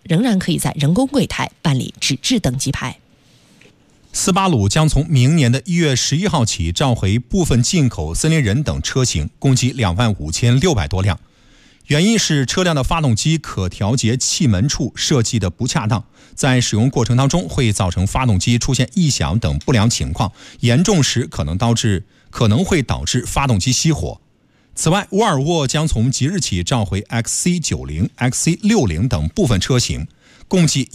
仍然可以在人工柜台办理纸质登记牌。 斯巴鲁将从明年的1月11号起召回部分进口森林人等车型，共计25600多辆。原因是车辆的发动机可调节气门处设计的不恰当，在使用过程当中会造成发动机出现异响等不良情况，严重时可能会导致发动机熄火。此外，沃尔沃将从即日起召回 XC90、XC60 等部分车型，共计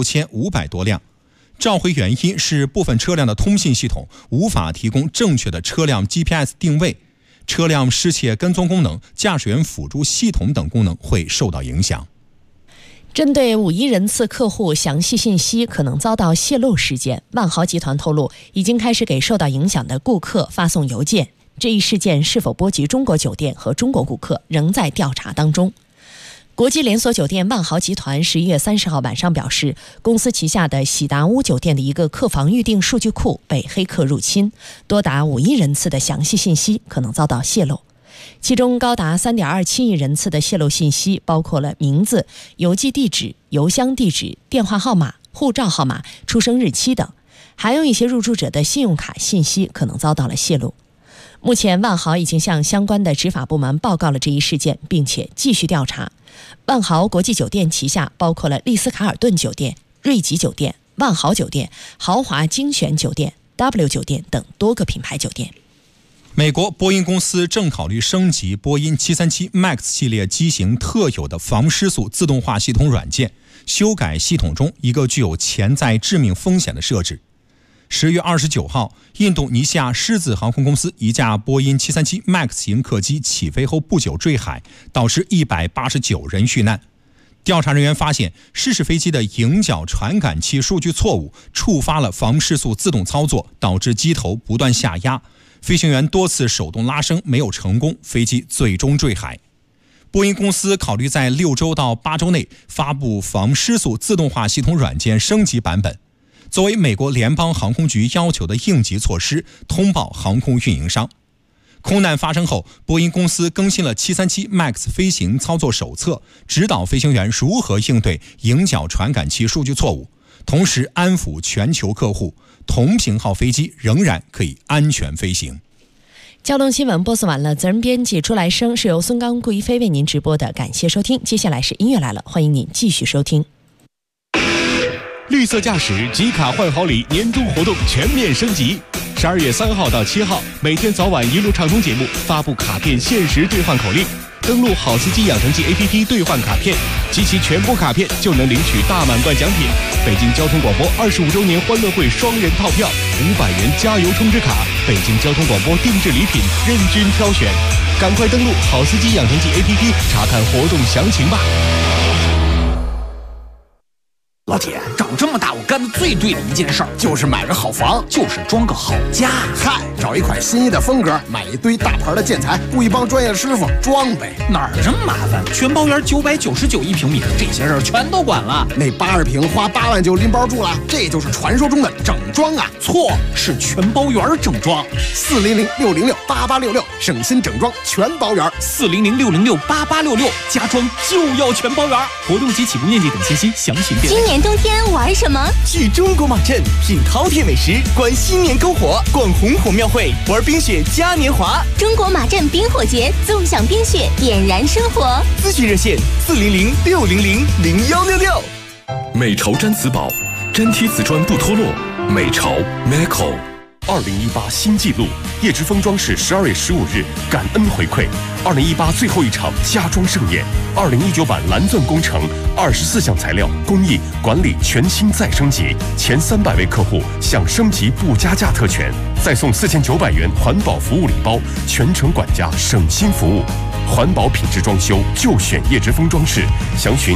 16500多辆。召回原因是部分车辆的通信系统无法提供正确的车辆 GPS 定位，车辆失窃跟踪功能、驾驶员辅助系统等功能会受到影响。 针对51人次客户详细信息可能遭到泄露事件，万豪集团透露，已经开始给受到影响的顾客发送邮件。这一事件是否波及中国酒店和中国顾客，仍在调查当中。国际连锁酒店万豪集团11月30号晚上表示，公司旗下的喜达屋酒店的一个客房预订数据库被黑客入侵，多达5亿人次的详细信息可能遭到泄露。其中高达3.27亿人次的泄露信息包括了名字、邮寄地址、邮箱地址、电话号码、护照号码、出生日期等，还有一些入住者的信用卡信息可能遭到了泄露。目前万豪已经向相关的执法部门报告了这一事件，并且继续调查。万豪国际酒店旗下包括了丽思卡尔顿酒店、瑞吉酒店、万豪酒店、豪华精选酒店、W 酒店等多个品牌酒店。 美国波音公司正考虑升级波音737 MAX 系列机型特有的防失速自动化系统软件，修改系统中一个具有潜在致命风险的设置。10月29号，印度尼西亚狮子航空公司一架波音737 MAX 型客机起飞后不久坠海，导致189人遇难。调查人员发现，失事飞机的迎角传感器数据错误，触发了防失速自动操作，导致机头不断下压。飞行员多次手动拉升没有成功，飞机最终坠海。波音公司考虑在6周到8周内发布防失速自动化系统软件升级版本，作为美国联邦航空局要求的应急措施，通报航空运营商。空难发生后，波音公司更新了737 MAX 飞行操作手册，指导飞行员如何应对迎角传感器数据错误，同时安抚全球客户，同型号飞机仍然可以安全飞行。 交通新闻播送完了，责任编辑朱来生，是由孙刚、顾一飞为您直播的，感谢收听。接下来是音乐来了，欢迎您继续收听。 绿色驾驶集卡换好礼年终活动全面升级，12月3号到7号，每天早晚一路畅通节目发布卡片限时兑换口令，登录好司机养成记 APP 兑换卡片，集齐全部卡片就能领取大满贯奖品。北京交通广播25周年欢乐会双人套票，500元加油充值卡，北京交通广播定制礼品任君挑选。赶快登录好司机养成记 APP 查看活动详情吧。 老铁，长这么大我干的最对的一件事儿就是买个好房，就是装个好家。 嗨，找一款心仪的风格，买一堆大牌的建材，雇一帮专业师傅装呗。 哪儿这么麻烦？全包园999一平米，这些事儿全都管了。 那80平花8万就拎包住了，这就是传说中的整装啊！ 错，是全包园整装。 400-606-8866，省心整装全包园。 400-606-8866，家装就要全包园。活动及起步面积等信息详询电话。 今年冬天玩什么？ 去中国马镇品饕餮美食，观新年篝火，逛红火庙会，玩冰雪嘉年华。 中国马镇冰火节，纵享冰雪，点燃生活。 咨询热线400-600-0166。 美潮毡瓷宝，粘贴瓷砖不脱落。美潮 Meco。2018新纪录，叶之峰装饰12月15日感恩回馈2018最后一场家装盛宴。2019版蓝钻工程24项材料工艺管理全新再升级，前300位客户享升级不加价特权，再送4900元环保服务礼包，全程管家省心服务。环保品质装修就选叶之峰装饰，详询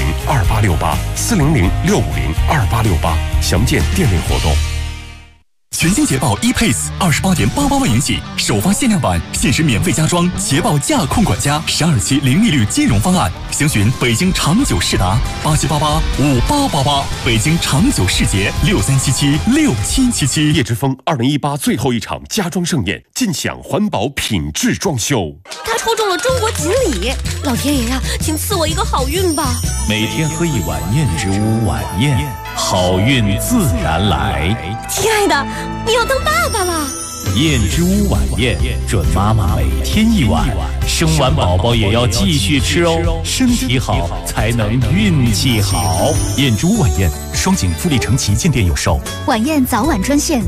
400-650-2868 400-650-2868，详见店内活动。 全新捷豹 ePace28.88万元起，首发限量版，限时免费加装捷豹驾控管家，12期零利率金融方案。详询北京长久世达87885888，北京长久世捷63776777。 叶之峰2018最后一场家装盛宴，尽享环保品质装修。 他抽中了中国锦鲤，老天爷呀，请赐我一个好运吧！ 每天喝一碗燕之屋晚宴，好运自然来。 亲爱的，你要当爸爸了。 燕之屋晚宴，准妈妈每天一碗，生完宝宝也要继续吃哦，身体好才能运气好。燕之屋晚宴，双井富力城旗舰店有售。 晚宴早晚专线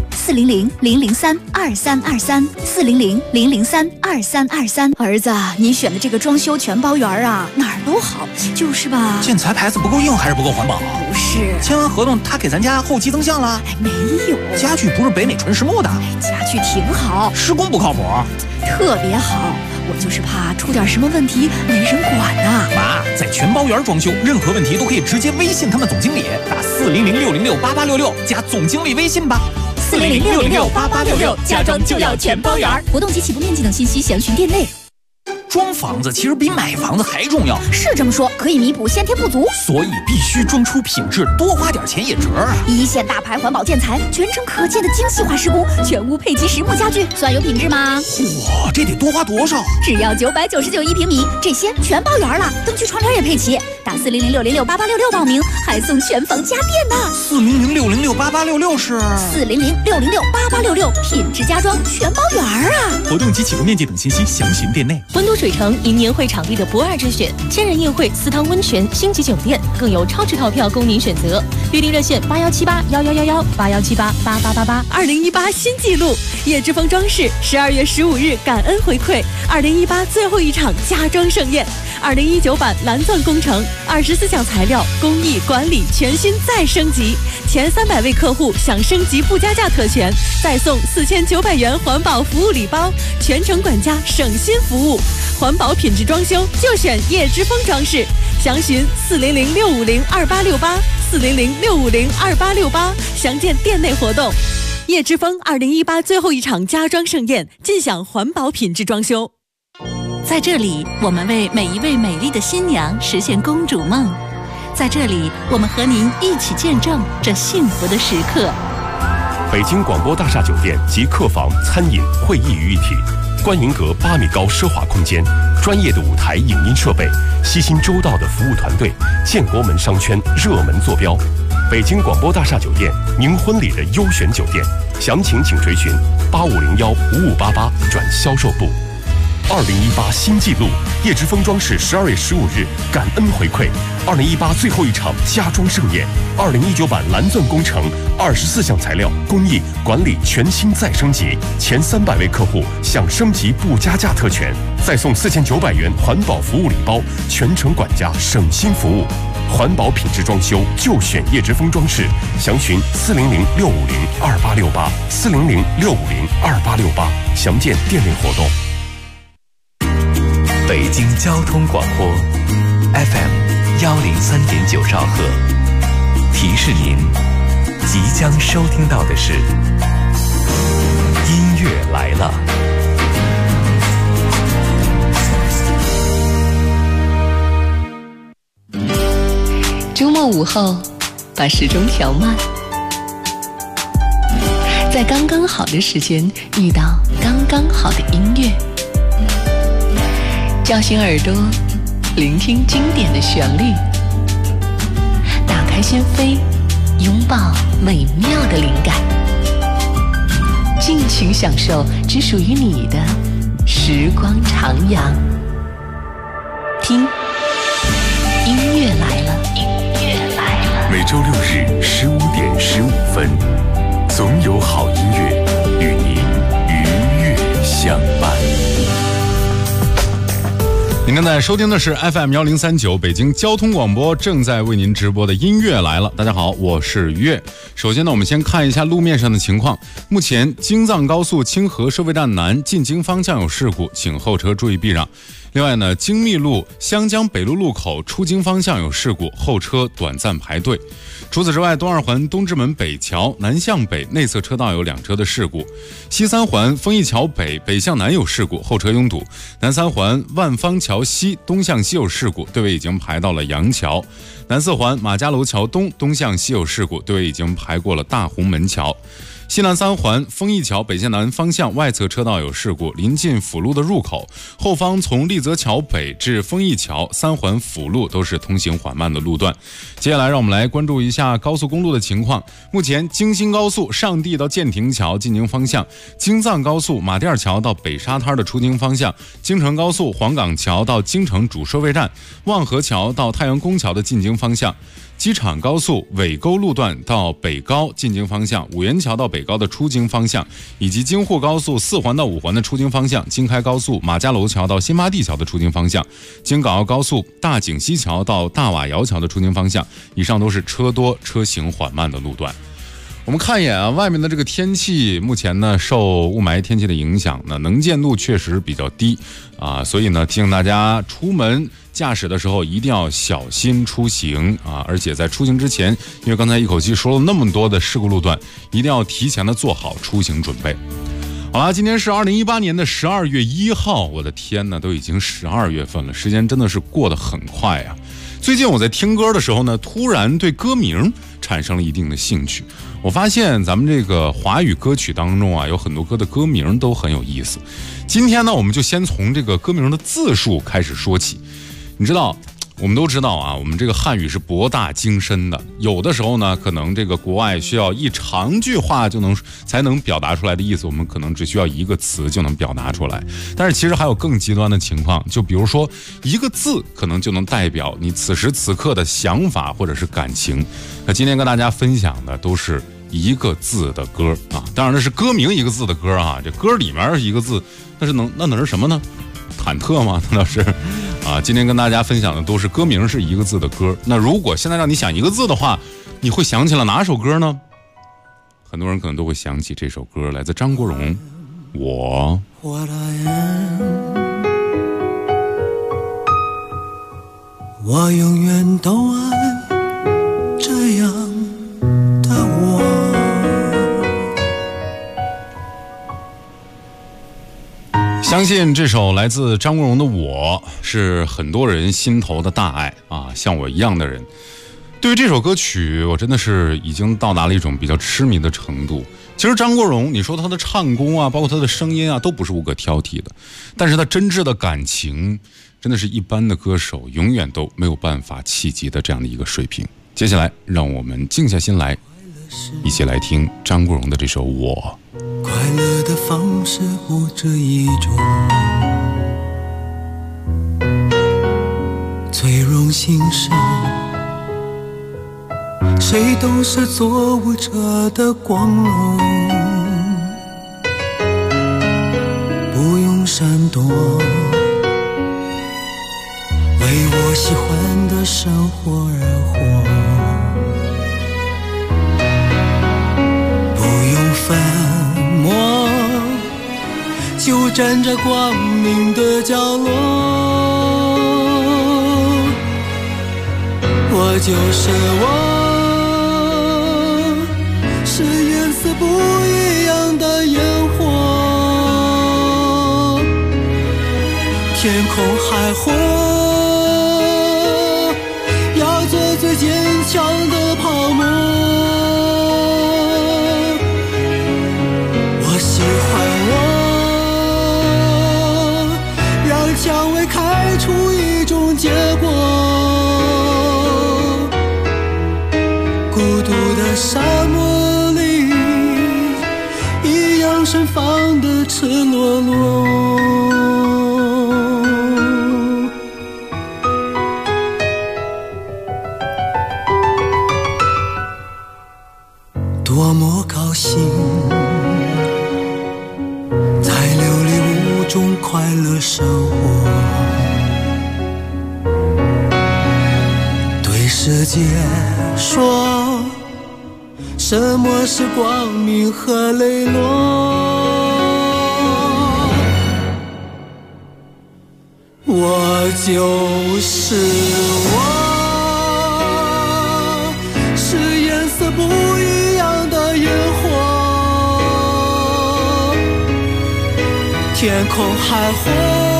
400-003-2323，400-003-2323。儿子，你选的这个装修全包圆啊，哪儿都好，就是吧？ 建材牌子不够硬还是不够环保？ 不是， 签完合同他给咱家后期增项了？ 没有， 家具不是北美纯实木的， 家具挺好， 施工不靠谱， 特别好。我就是怕出点什么问题没人管呐。 妈，在全包圆装修，任何问题都可以直接微信他们总经理，打400-606-8866加总经理微信吧。 400-606-8866，家装就要全包圆。 活动及起步面积等信息详询店内。 装房子其实比买房子还重要， 是这么说，可以弥补先天不足， 所以必须装出品质，多花点钱也值啊！ 一线大牌环保建材，全程可见的精细化施工，全屋配齐实木家具，算有品质吗？ 哇，这得多花多少？ 只要999一平米，这些全包圆了，灯具窗帘也配齐。打400-606-8866报名，还送全房家电呢。 400-606-8866是 400-606-8866，品质家装全包圆啊！ 活动及起步面积等信息详询店内。 温都水城迎年会场地的不二之选，千人宴会、4汤温泉、星级酒店，更有超值套票供您选择。预订热线81781111，8178888888。2018新纪录，叶之峰装饰12月15日感恩回馈2018最后一场家装盛宴，2019版蓝钻工程，24项材料，工艺管理全新再升级，前300位客户享升级不加价特权，再送4900元环保服务礼包，全程管家省心服务。环保品质装修就选叶之峰装饰，详询400-650-2868，400-650-2868，详见店内活动。叶之峰2018最后一场家装盛宴，尽享环保品质装修。 在这里，我们为每一位美丽的新娘实现公主梦。在这里，我们和您一起见证这幸福的时刻。 北京广播大厦酒店及客房、餐饮、会议于一体，观银阁8米高奢华空间，专业的舞台影音设备，悉心周到的服务团队，建国门商圈热门坐标。北京广播大厦酒店，您婚礼的优选酒店，详情请垂询8501-5588转销售部。2018新纪录，叶之峰装饰12月15日感恩回馈2018最后一场家装盛宴，2019版蓝钻工程24项材料，工艺管理全新再升级，前300位客户享升级不加价特权，再送4900元环保服务礼包，全程管家省心服务。环保品质装修就选叶之峰装饰，详询400-650-2868，400-650-2868，详见店内活动。 北京交通广播 FM 103.9兆赫，提示您即将收听到的是音乐来了。 周末午后，把时钟调慢，在刚刚好的时间遇到刚刚好的音乐，叫醒耳朵，聆听经典的旋律，打开心扉，拥抱美妙的灵感，尽情享受只属于你的时光徜徉。听，音乐来了，音乐来了。 每周6日15点15分，总有好音乐与您愉悦相伴。 您刚才收听的是 FM1039 北京交通广播正在为您直播的音乐来了。大家好，我是于越。首先呢，我们先看一下路面上的情况。目前京藏高速清河收费站南进京方向有事故，请后车注意避让。 另外呢，京密路湘江北路路口出京方向有事故，后车短暂排队。除此之外，东二环东直门北桥南向北内侧车道有2车的事故，西三环丰益桥北北向南有事故，后车拥堵。南三环万方桥西东向西有事故，队尾已经排到了杨桥。南四环马家楼桥东东向西有事故，队尾已经排过了大红门桥。西南三环丰益桥北向南方向外侧车道有事故，临近辅路的入口，后方从立泽桥北至丰益桥三环辅路都是通行缓慢的路段。接下来让我们来关注一下高速公路的情况。目前京新高速上地到建亭桥进京方向，京藏高速马甸桥到北沙滩的出京方向，京承高速黄岗桥到京承主收费站，望河桥到太阳宫桥的进京方向，机场高速尾沟路段到北高进京方向，五元桥到北高的出京方向，以及京沪高速4环到5环的出京方向，京开高速马家楼桥到新八地桥的出京方向，京港澳高速大井西桥到大瓦窑桥的出京方向。以上都是车多车行缓慢的路段。我们看一眼啊，外面的这个天气，目前呢受雾霾天气的影响呢，能见度确实比较低啊，所以呢提醒大家出门驾驶的时候一定要小心出行啊，而且在出行之前，因为刚才一口气说了那么多的事故路段，一定要提前的做好出行准备。好了，今天是2018年的12月1号，我的天哪，都已经12月份了，时间真的是过得很快啊。最近我在听歌的时候呢，突然对歌名产生了一定的兴趣。我发现咱们这个华语歌曲当中啊，有很多歌的歌名都很有意思。今天呢，我们就先从这个歌名的字数开始说起。你知道，我们都知道啊，我们这个汉语是博大精深的，有的时候呢，可能这个国外需要一长句话才能表达出来的意思，我们可能只需要一个词就能表达出来。但是其实还有更极端的情况，就比如说一个字可能就能代表你此时此刻的想法或者是感情。那今天跟大家分享的都是一个字的歌啊，当然那是歌名一个字的歌啊，这歌里面一个字，那能是什么呢？忐忑吗？难道是啊？今天跟大家分享的都是歌名是一个字的歌。那如果现在让你想一个字的话，你会想起了哪首歌呢？很多人可能都会想起这首歌，来自张国荣，我。 What I am， 我永远都爱这样的我。 相信这首来自张国荣的《我》是很多人心头的大爱啊，像我一样的人对于这首歌曲，我真的是已经到达了一种比较痴迷的程度。其实张国荣，你说他的唱功啊，包括他的声音啊，都不是无可挑剔的，但是他真挚的感情，真的是一般的歌手永远都没有办法企及的这样的一个水平。接下来，让我们静下心来，一起来听张国荣的这首《我》。 快乐的方式不止一种，最荣幸是谁都是做舞者的光荣，不用闪躲，为我喜欢的生活而活，不用粉墨，就站在光明的角落，我就是我，是颜色不一样的烟火，天空海阔，要做最坚强的泡沫，我喜欢我，让蔷薇开出一种结果，孤独的沙漠里一样盛放的赤裸裸，多么高兴在琉璃屋中快乐生活，对世界说什么是光明和磊落， 我就是我，是颜色不一样的烟火，天空海阔，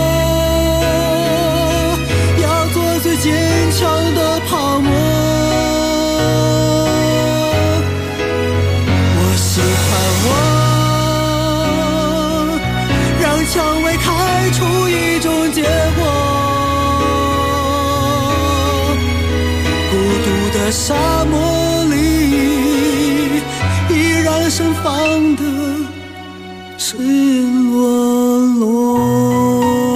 要做最坚强的泡沫。我喜欢我，让蔷薇开出一种结果。孤独的沙漠里，依然盛放的赤裸裸。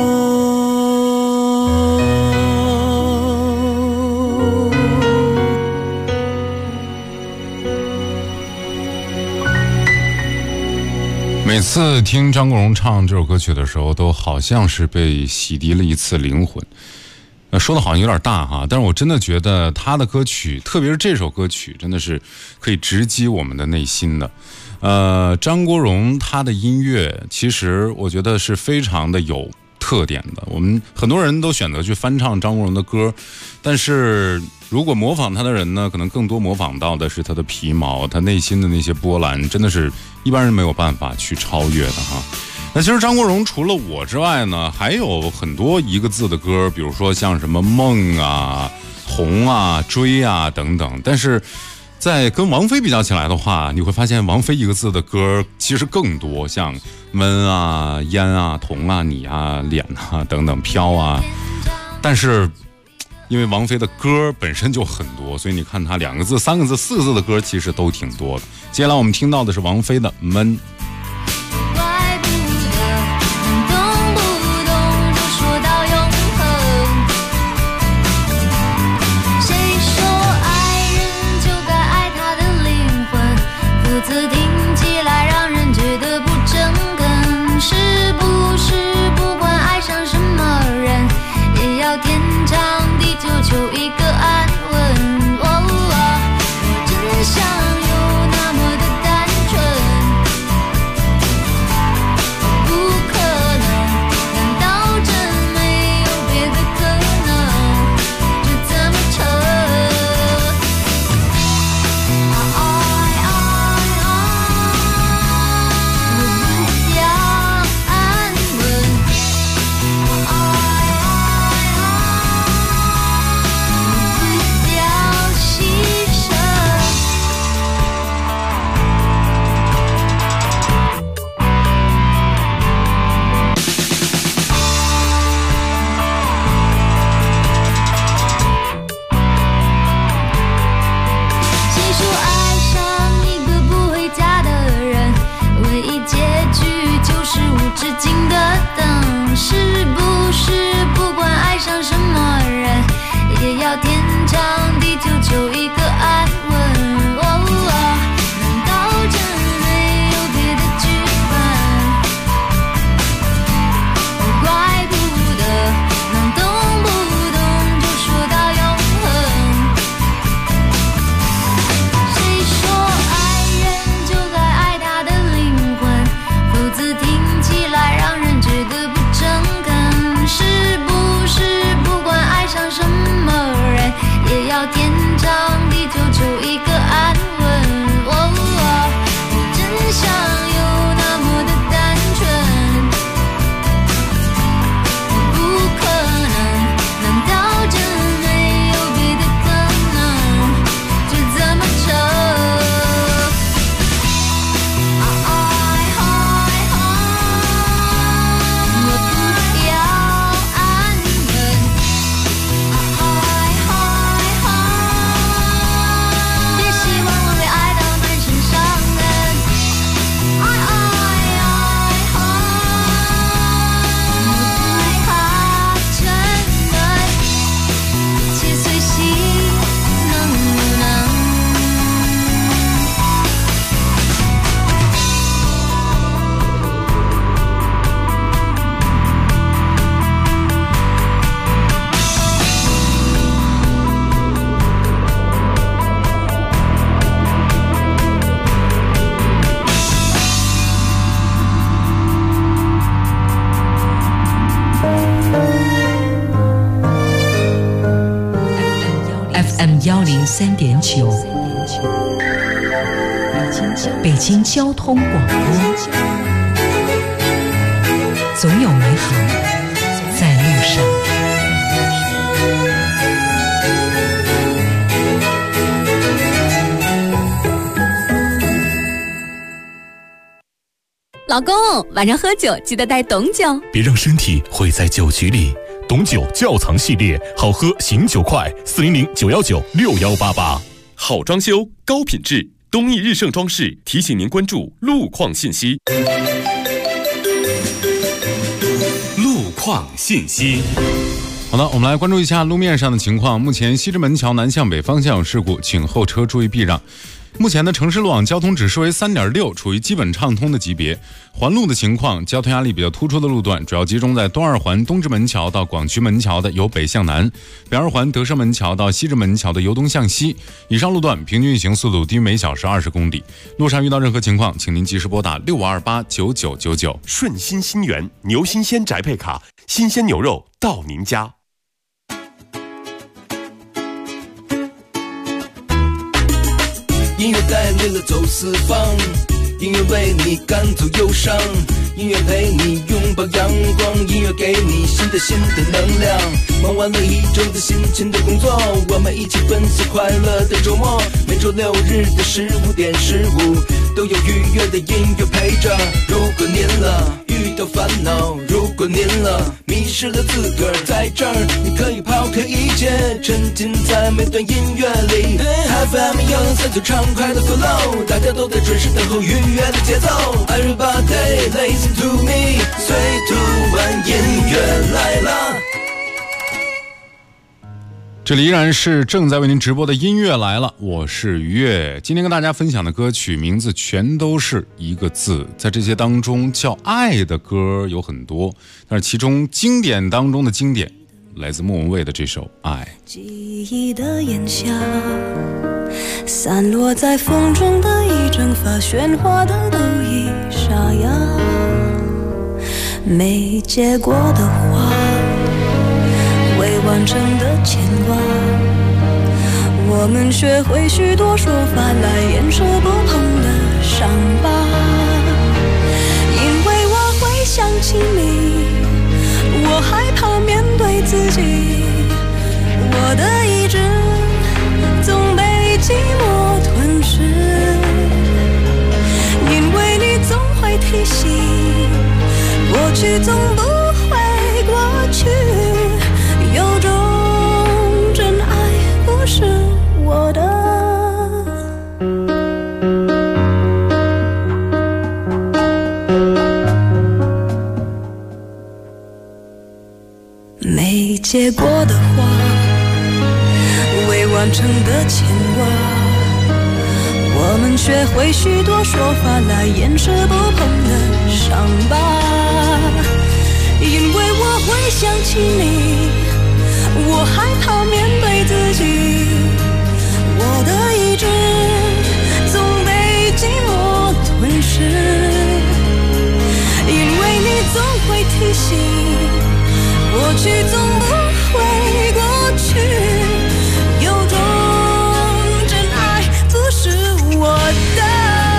每次听张国荣唱这首歌曲的时候，都好像是被洗涤了一次灵魂。说的好像有点大哈，但是我真的觉得他的歌曲，特别是这首歌曲，真的是可以直击我们的内心的。张国荣他的音乐，其实我觉得是非常的有特点的。我们很多人都选择去翻唱张国荣的歌，但是如果模仿他的人呢，可能更多模仿到的是他的皮毛，他内心的那些波澜，真的是一般人没有办法去超越的哈。那其实张国荣除了我之外呢，还有很多一个字的歌，比如说像什么梦啊、红啊、追啊等等。但是在跟王菲比较起来的话，你会发现王菲一个字的歌其实更多，像闷啊、烟啊、铜啊、你啊、脸啊等等，飘啊。但是因为王菲的歌本身就很多，所以你看她2个字、3个字、4个字的歌其实都挺多的。接下来我们听到的是王菲的《闷》。 别希望我 103.9，北京交通广播，总有美好在路上。 老公，晚上喝酒记得带董酒， 别让身体毁在酒局里。董酒窖藏系列，好喝醒酒快，400-919-6188。 好装修，高品质，东益日盛装饰提醒您关注路况信息。路况信息。 好的，我们来关注一下路面上的情况。目前西直门桥南向北方向有事故，请后车注意避让。目前的城市路网交通指数为3.6，处于基本畅通的级别。环路的情况，交通压力比较突出的路段主要集中在东二环东直门桥到广渠门桥的由北向南，北二环德胜门桥到西直门桥的由东向西。以上路段平均运行速度低于每小时20公里。路上遇到任何情况，请您及时拨打65289999。 顺心新源牛新鲜宅配卡，新鲜牛肉到您家。 音乐带领了走四方，音乐为你赶走忧伤，音乐陪你拥抱阳光，音乐给你新的能量。忙完了一周的辛勤的工作，我们一起分享快乐的周末。每周6日的15点15，都有愉悦的音乐陪着。如果您遇到烦恼，如果您迷失了自个儿，在这儿你可以抛开一切，沉浸在每段音乐里。FM 103最畅快的 flow， 大家都在准时等候愉悦的节奏。Everybody listen to me， 随图玩音乐来了。 这里依然是正在为您直播的音乐来了，我是于越。今天跟大家分享的歌曲名字全都是一个字，在这些当中叫爱的歌有很多，但是其中经典当中的经典来自莫文蔚的这首《爱》。 记忆的炎夏，散落在风中的一整发，喧哗的都已沙哑，没结果的花，未完成的牵挂，我们学会许多说法来掩饰不碰的伤疤。因为我会想起你，我害怕面对自己，我的意志总被寂寞吞噬。因为你总会提醒，过去总不会过去，有种真爱不是我的。没结果的花，未完成的牵挂，我们学会许多说法来掩饰不碰的伤疤。因为我会想起你，我害怕面对自己，我的意志总被寂寞吞噬。因为你总会提醒，过去总不会过去，有种真爱不是我的。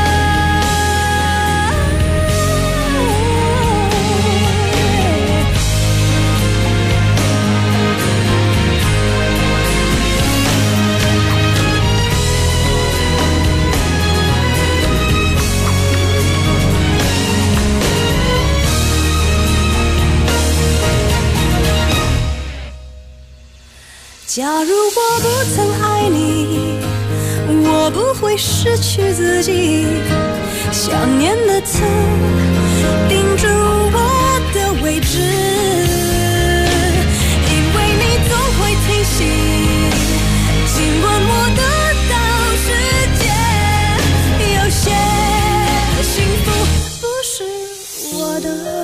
假如我不曾爱你，我不会失去自己。想念的刺钉住我的位置，因为你总会提醒，尽管我得到世界，有些幸福不是我的。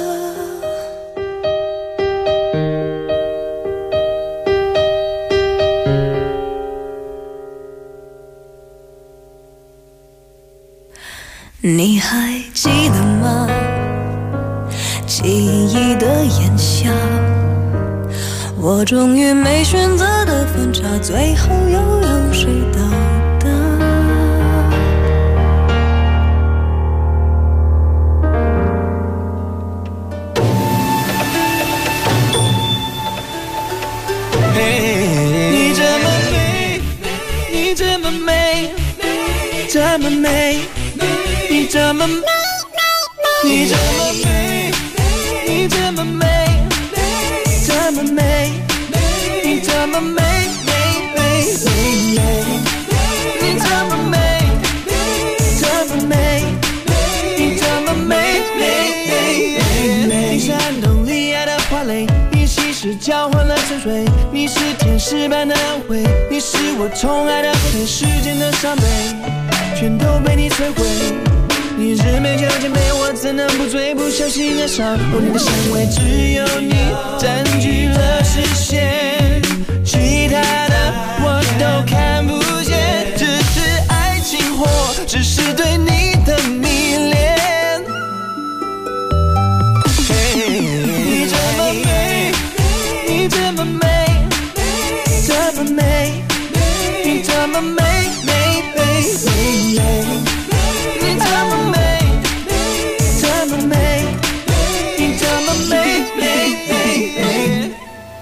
你还记得吗？记忆的炎夏，我终于没选择的分岔，最后又有谁到达？ 你这么美，你这么美，这么美，你这么美，你这么美，你这么美，这么美，你这么美，美美美，你这么美，这么美，你这么美，美美美。你是寒冬里爱的花蕾，你稀释交换了沉睡，你是天使般的安慰，你是我宠爱的对世间的伤悲，全都被你摧毁。你日美酒千杯，我怎能不醉？不小心爱上哦，你的香味只有你占据了视线，其他的我都看不见，只是爱情或只是对你的迷恋。你这么美，你这么美，这么美，你这么美，美美美，你这么美，这么美，你这么美，美美美。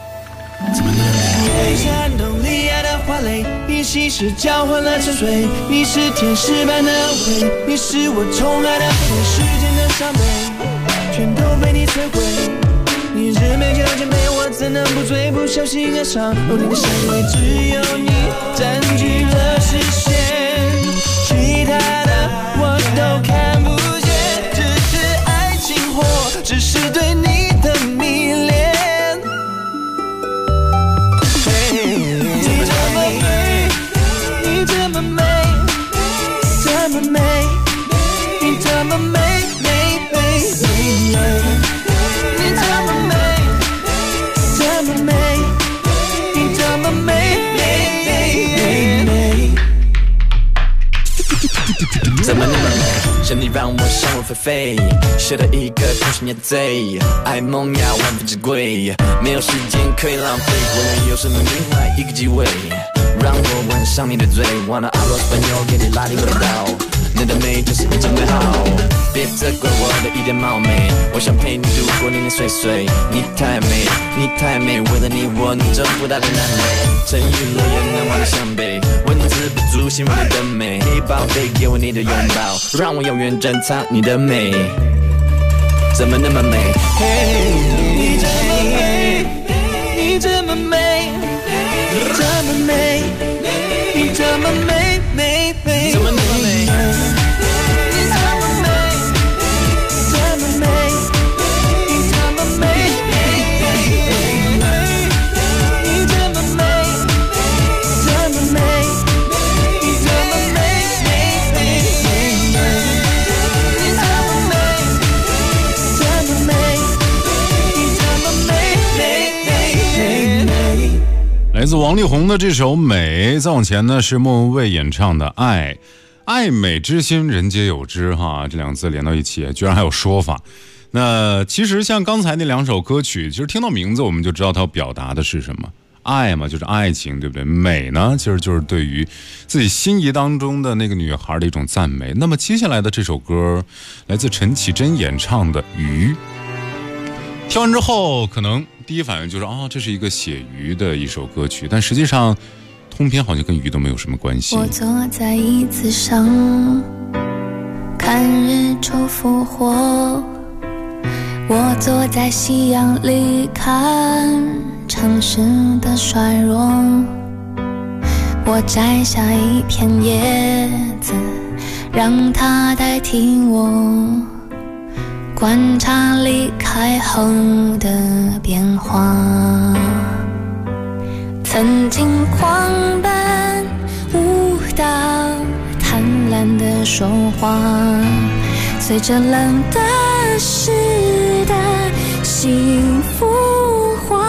你是寒冬里爱的花蕾，你稀释交换了沉睡，你是天使般的安慰，你是我宠爱的对世间的伤悲，全都被你摧毁。你日美酒千杯，我怎能不醉？不小心爱上哦，你的香味只有你占据了视线，其他的我都看不见，只是爱情或只是对你的迷恋。你这么美，你这么美，这么美，你这么美，美美美，你这么美，这么美，你这么美，美美美。 怎么那么美？是你让我想入非非，学了一个空心野贼，爱梦要万分之贵，没有时间可以浪费，我能有什么名怀一个机会，让我吻上你的嘴，忘了阿罗斯朋友给你拉丁味道，你的美就是一种美好，别责怪我的一点冒昧，我想陪你度过年年岁岁，你太美，你太美，为了你我能征服大江南北，沉鱼落雁难忘的湘北，文字不足形容你的美，嘿宝贝给我你的拥抱，让我永远珍藏你的美，怎么那么美？ 你这么美，你这么美，这么美，你这么美，美美，怎么那么美？你这么美，这么美，你这么美，美美美，你这么美，这么美，你这么美，美美美，你这么美，这么美，你这么美，美美美。 来自王力宏的这首《美》，再往前呢是莫文蔚演唱的《爱》，爱美之心人皆有之哈，这两个字连到一起，居然还有说法。那其实像刚才那两首歌曲，其实听到名字我们就知道它要表达的是什么。爱嘛，就是爱情，对不对？美呢，其实就是对于自己心仪当中的那个女孩的一种赞美。那么接下来的这首歌，来自陈绮贞演唱的《鱼》。听完之后，可能第一反应就是这是一个写鱼的一首歌曲，但实际上通篇好像跟鱼都没有什么关系。 我坐在椅子上看日出复活，我坐在夕阳里看城市的衰弱，我摘下一片叶子让它代替我，观察离开后的变化，曾经狂奔舞蹈，贪婪的说话，随着冷的湿的幸福化，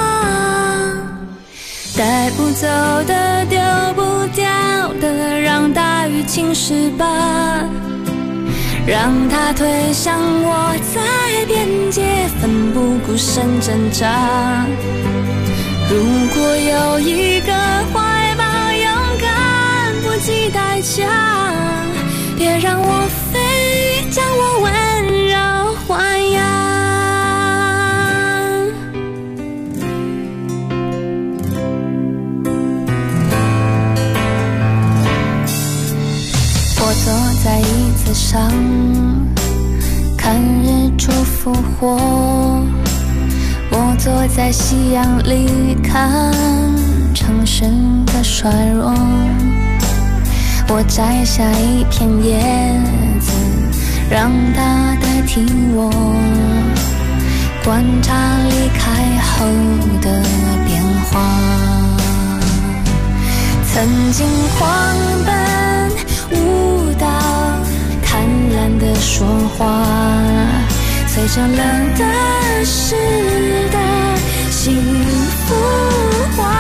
带不走的丢不掉的，让大雨侵蚀吧，让它推向我在边界奋不顾身挣扎。如果有一个怀抱勇敢计代价，别让我飞，将我温柔豢养。我坐在椅子上，看日出复活。我坐在夕阳里，看城市的衰弱。我摘下一片叶子，让它代替我，观察离开后的变化。曾经狂奔舞蹈，贪婪的说话，随着冷的湿的幸福化，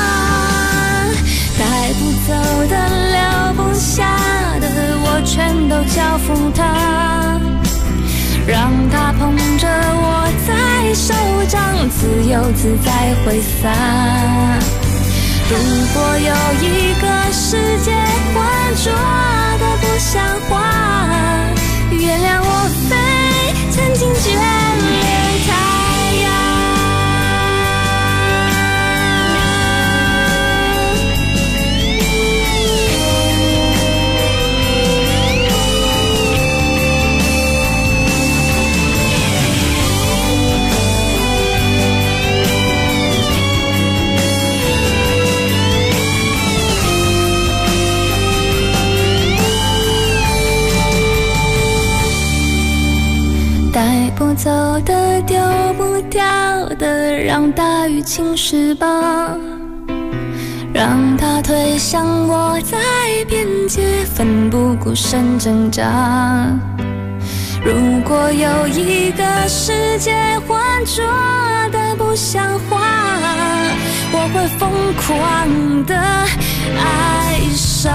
带不走的留不下的，我全都交付他，让他捧着我在手掌，自由自在挥洒。如果有一个世界浑浊的不像话，原谅我飞，曾经眷恋太阳。带不走的，丢不掉的，让大雨侵蚀吧，让它推向我在边界，奋不顾身挣扎。如果有一个世界浑浊的不像话，我会疯狂的爱上。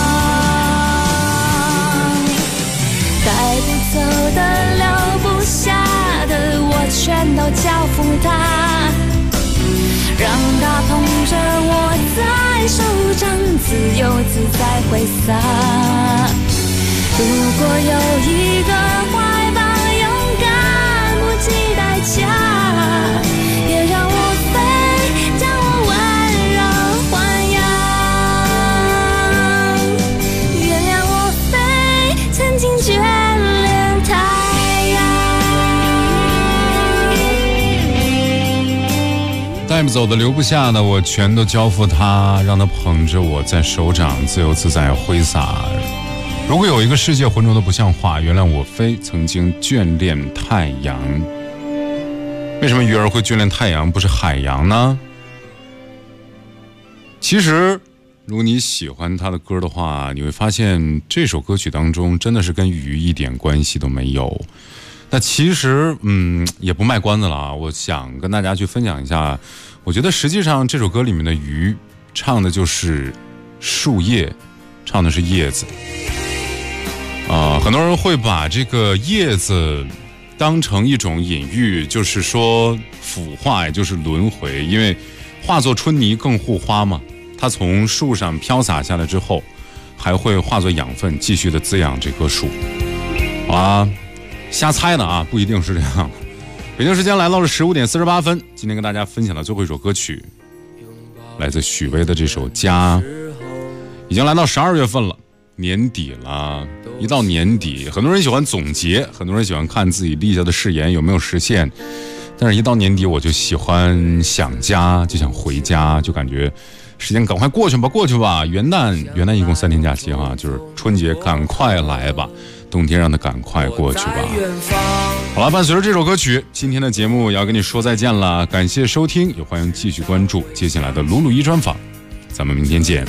带不走的，留不下的，我全都交付他，让他捧着我在手掌，自由自在挥洒。如果有一个怀抱，勇敢不计代价，别让我飞，将我温柔豢养。原谅我飞，曾经眷恋太阳。带不走的留不下的，我全都交付他，让他捧着我在手掌，自由自在挥洒。如果有一个世界浑浊的不像话，原谅我飞，曾经眷恋太阳。为什么鱼儿会眷恋太阳，不是海洋呢？其实如果你喜欢他的歌的话，你会发现这首歌曲当中真的是跟鱼一点关系都没有。那其实也不卖关子了啊，我想跟大家去分享一下，我觉得实际上这首歌里面的鱼唱的就是树叶，唱的是叶子。很多人会把这个叶子当成一种隐喻，就是说腐化，也就是轮回，因为化作春泥更护花嘛，它从树上飘洒下来之后，还会化作养分，继续的滋养这棵树。好啊，瞎猜的啊，不一定是这样。北京时间来到了15点48分，今天跟大家分享的最后一首歌曲，来自许巍的这首《家》，已经来到12月份了。年底了，一到年底，很多人喜欢总结，很多人喜欢看自己立下的誓言有没有实现，但是一到年底我就喜欢想家，就想回家，就感觉时间赶快过去吧。元旦一共3天假期哈，就是春节赶快来吧，冬天让它赶快过去吧。好了，伴随着这首歌曲，今天的节目也要跟你说再见了，感谢收听，也欢迎继续关注接下来的鲁鲁一专访，咱们明天见。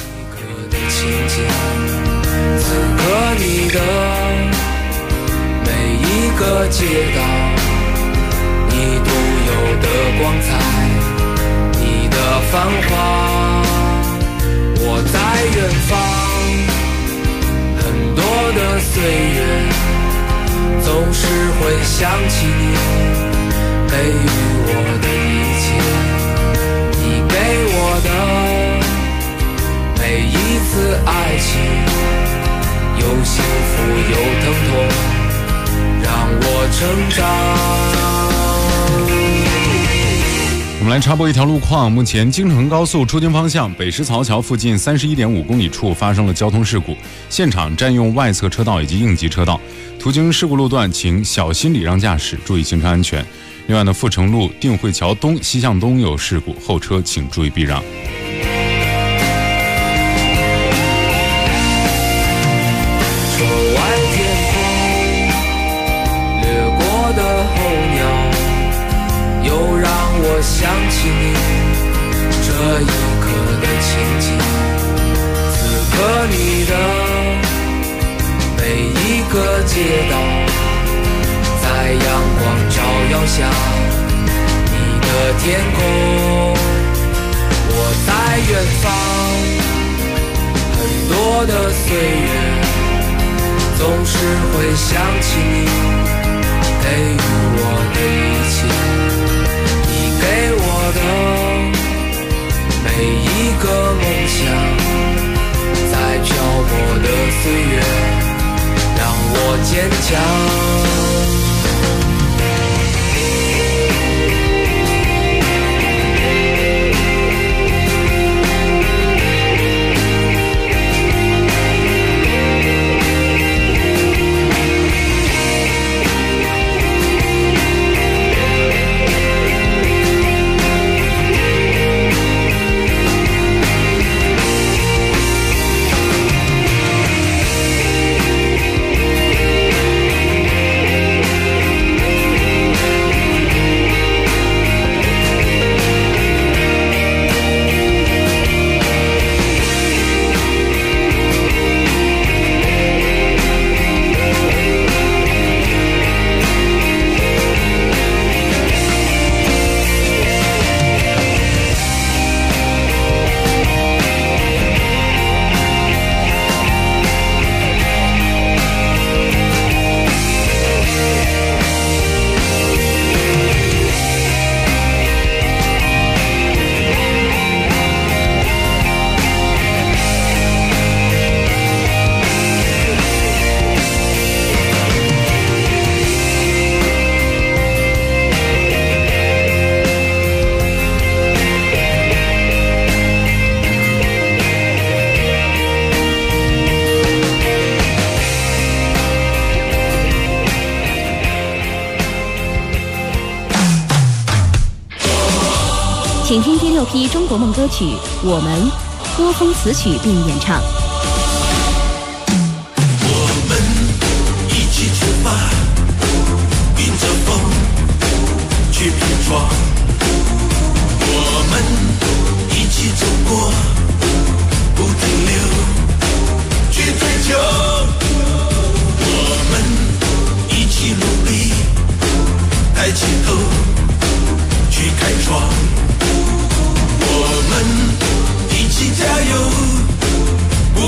你的每一个街道，你独有的光彩，你的繁华，我在远方，很多的岁月，总是会想起你给予我的一切，你给我的每一次爱情。 长。 我们来插播一条路况，目前京承高速出京方向北石槽桥附近31.5公里处发生了交通事故，现场占用外侧车道以及应急车道，途经事故路段请小心礼让驾驶，注意行车安全。另外呢，阜成路定慧桥东西向东有事故，后车请注意避让。 窗外天空掠过的候鸟，又让我想起你这一刻的情景。此刻你的每一个街道，在阳光照耀下，你的天空，我在远方。很多的岁月，总是会想起你给予我的一切，你给我的每一个梦想，在漂泊的岁月，让我坚强。 请听第6批中国梦歌曲《我们》，郭峰词曲并演唱。 我们一起出发，迎着风去拼闯。我们一起走过，不停留，去追求。我们一起努力，抬起头去开创。我们一起加油，不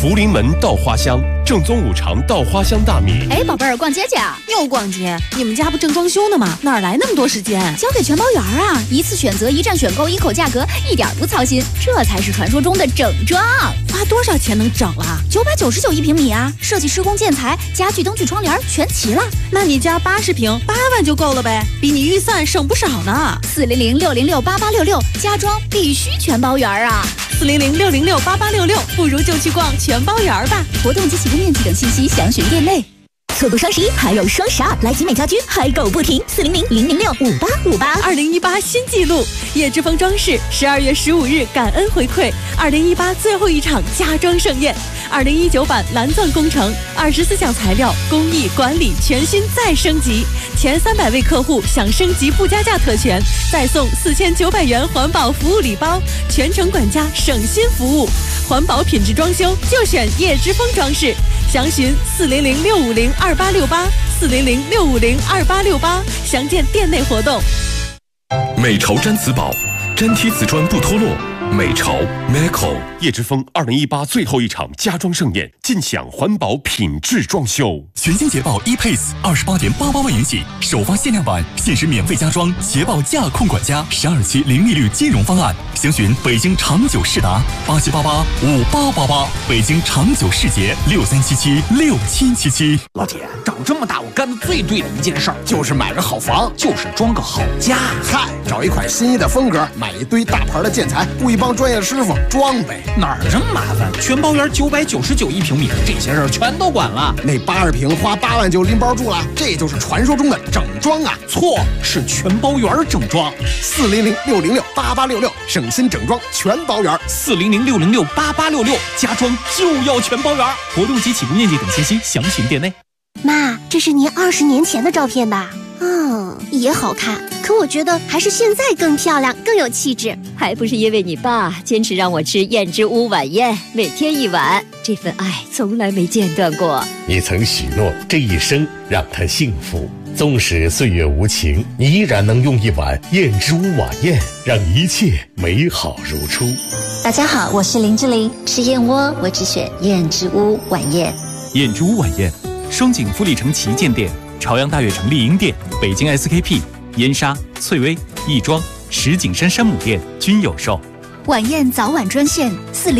福临门稻花香，正宗五常稻花香大米。 哎，宝贝儿，逛街去啊？ 又逛街？你们家不正装修呢吗？哪来那么多时间？ 交给全包园啊！一次选择，一站选购，一口价格，一点不操心，这才是传说中的整装。 花多少钱能整啊 ？999一平米啊！设计、施工、建材、家具、灯具、窗帘全齐了。 那你家80平，8万就够了呗，比你预算省不少呢。 400-606-8866，家装必须全包园啊 ！400-606-8866，不如就去逛全包园吧。 活动及起步面积等信息详询店内。 错过双11还有双12，来集美家居嗨购不停，400-006-5858。 2018新纪录，叶之峰装饰12月15日感恩回馈2018最后一场家装盛宴，2019版蓝钻工程，24项材料工艺管理全新再升级，前300位客户享升级不加价特权，再送4900元环保服务礼包，全程管家省心服务，环保品质装修就选叶之峰装饰。详询400-650-2868，400-650-2868，详见店内活动。 美潮毡瓷宝，粘贴瓷砖不脱落。美潮 Meco 叶之峰2018最后一场家装盛宴，尽享环保品质装修。 全新捷豹 ePace28.88万元起，首发限量版，限时免费加装，捷豹驾控管家，12期零利率金融方案。详询北京长久世达87885888，北京长久世捷63776777。 老铁，长这么大我干的最对的一件事儿，就是买个好房，就是装个好家。 嗨，找一款心仪的风格，买一堆大牌的建材，雇一帮专业师傅装呗。 哪儿这么麻烦？全包园999一平米，这些事儿全都管了。 那80平花8万就拎包住了，这就是传说中的整装啊！ 错，是全包园整装。 400-606-8866，省心整装全包园。 400-606-8866，家装就要全包园。活动及起步面积等信息详询店内。 妈，这是您20年前的照片吧？也好看，可我觉得还是现在更漂亮，更有气质。 还不是因为你爸坚持让我吃燕之屋晚宴，每天1碗，这份爱从来没间断过。 你曾许诺这一生让他幸福，纵使岁月无情，你依然能用1碗燕之屋晚宴，让一切美好如初。 大家好，我是林志玲，吃燕窝我只选燕之屋晚宴。 燕之屋晚宴，双井富力城旗舰店、朝阳大悦城丽婴店、北京 SKP、燕莎、翠微、亦庄、石景山山姆店均有售。 晚宴早晚专线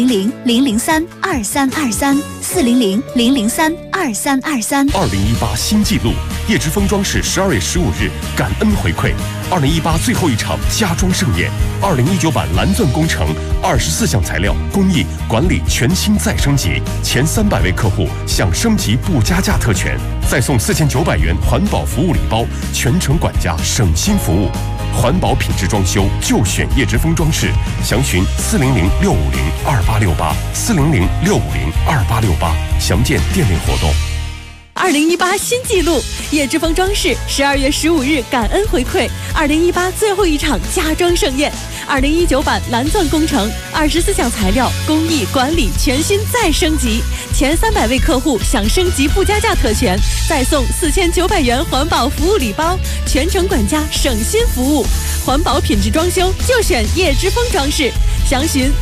400-003-2323，400-003-2323。 2018新纪录，叶之峰装饰12月15日感恩回馈2018最后一场家装盛宴，2019版蓝钻工程，24项材料工艺管理全新再升级，前300位客户享升级不加价特权，再送4900元环保服务礼包，全程管家省心服务。环保品质装修就选叶之峰装饰，详询400-650-2868，400-650-2868，详见店内活动。 2018新纪录，叶之峰装饰12月15日感恩回馈2018最后一场家装盛宴，2019版蓝钻工程，24项材料工艺管理全新再升级，前300位客户享升级不加价特权，再送4900元环保服务礼包，全程管家省心服务，环保品质装修就选叶之峰装饰，详询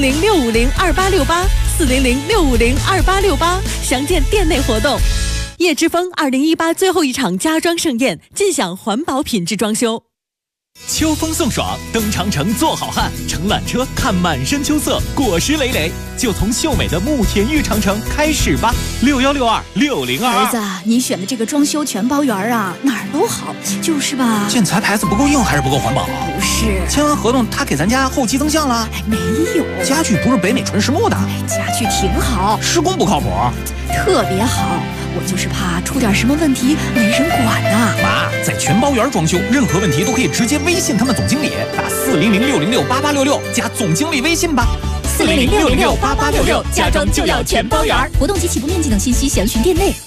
400-650-2868，400-650-2868，详见店内活动。叶之峰2018最后一场家装盛宴，尽享环保品质装修。 秋风送爽，登长城做好汉，乘缆车看满山秋色，果实累累，就从秀美的慕田峪长城开始吧。6162-6022。 儿子，你选的这个装修全包园啊，哪儿都好，就是吧？ 建材牌子不够硬，还是不够环保？ 不是， 签完合同他给咱家后期增项了？ 没有， 家具不是北美纯实木的。 家具挺好， 施工不靠谱， 特别好。我就是怕出点什么问题没人管呐。 妈，在全包园装修，任何问题都可以直接微信他们总经理，打400-606-8866加总经理微信吧。 400-606-8866，家装就要全包园。活动及起步面积等信息详询店内。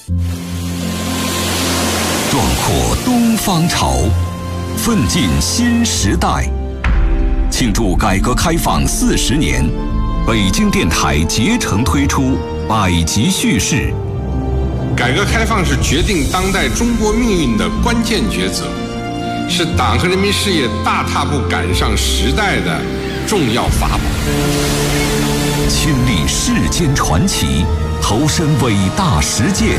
壮阔东方潮，奋进新时代。庆祝改革开放40年，北京电台竭诚推出百集叙事。 改革开放是决定当代中国命运的关键抉择，是党和人民事业大踏步赶上时代的重要法宝。 亲历世间传奇，投身伟大实践，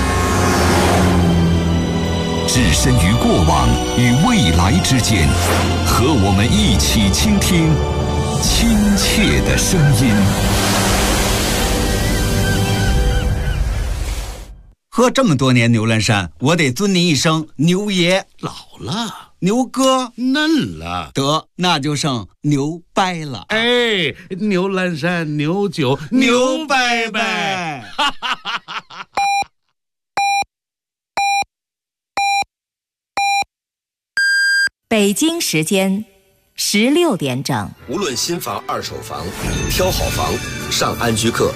置身于过往与未来之间，和我们一起倾听亲切的声音。 喝这么多年牛栏山，我得尊您一声牛爷。 老了， 牛哥嫩了， 得那就剩牛掰了。 哎，牛栏山牛酒牛掰掰。 北京时间16点整。 无论新房二手房，挑好房上安居客。